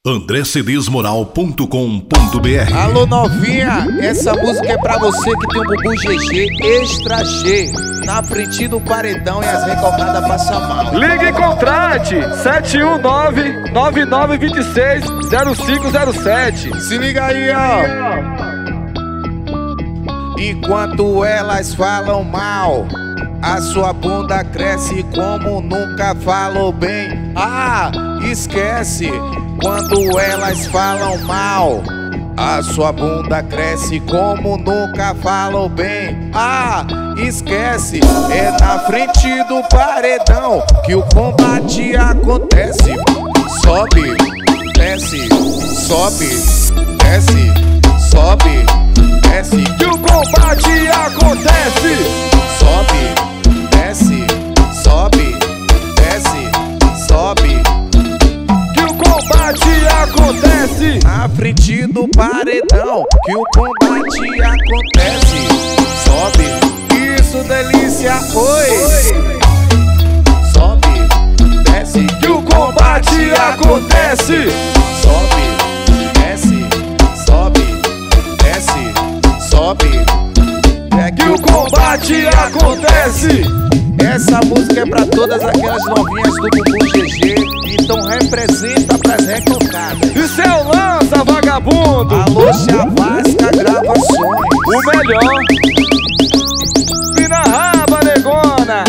andrecedesmoral.com.br. Alô novinha, essa música é pra você que tem um bubu GG extra G na frente do paredão e as recalcadas passam mal. Ligue e contrate 719-9926-0507. Se liga aí, ó. Enquanto elas falam mal, a sua bunda cresce como nunca falou bem. Ah, esquece. Quando elas falam mal, a sua bunda cresce como nunca falou bem. Ah, esquece. É na frente do paredão que o combate acontece. Sobe, desce, sobe, desce, sobe, desce. Que o combate acontece. Sobe, desce, sobe, desce, sobe. Que o combate acontece. Na frente do paredão que o combate acontece. Sobe, isso delícia, oi. Sobe, desce. Que o combate acontece. Sobe, desce, sobe, desce, sobe. É Que o combate acontece. Essa música é pra todas aquelas novinhas do bubu GG, então representa pras recalcadas. Isso é o Lança, vagabundo. Alô, Chavasca Gravações. O melhor. Pina raba, negona.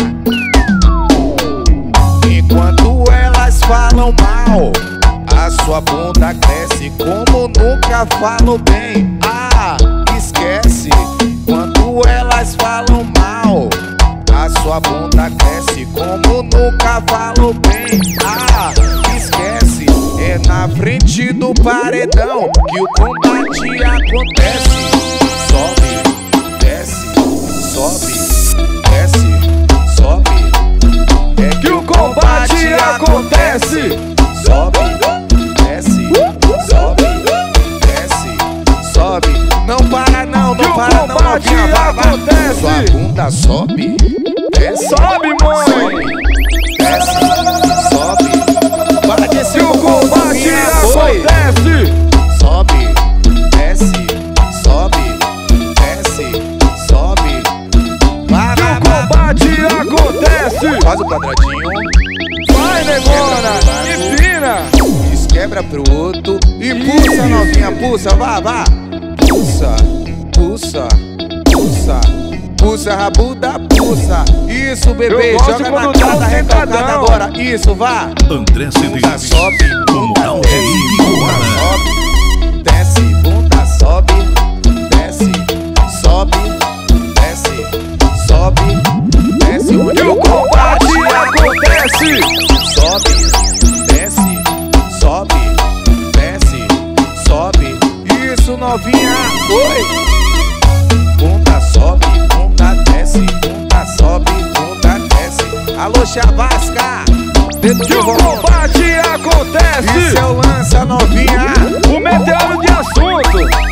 Enquanto elas falam mal, a sua bunda cresce como nunca falou bem. Ah, esquece. Quando elas falam mal, a sua bunda cresce como nunca falou bem. Ah, esquece. É na frente do paredão que o combate acontece. Sobe, desce, sobe, desce, sobe. É Que o combate acontece. Sobe, desce, sobe, desce, sobe. Não para não, não para não, novinha, vai, vai. Sua bunda sobe, desce, Sobe, mãe. sobe, desce, sobe. Para desse Que o combate acontece. Sobe, desce, sobe, desce, sobe. Vai, Que o combate acontece. faz o quadradinho. Vai, negona. Empina. Isso, quebra pro outro e pulsa, novinha, pulsa, vá, vá. Pulsa, pulsa, pulsa, pulsa, rabuda, pulsa. Isso, bebê, Eu gosto joga na quando cara dá da um recalcada sentadão. agora. Isso, vá. André Bunda Cedês, sobe, o bunda moral desce, de bunda Iguana. sobe, desce, bunda sobe, desce, sobe, desce, sobe, desce. Que o combate acontece. Sobe, desce, sobe, desce, sobe. Isso, novinha, oi. Bunda sobe, bunda desce, bunda sobe, bunda desce. Alô, Chavasca, dedo Que no o volume. combate acontece. Isso é o Lança, novinha. O meteoro de assunto.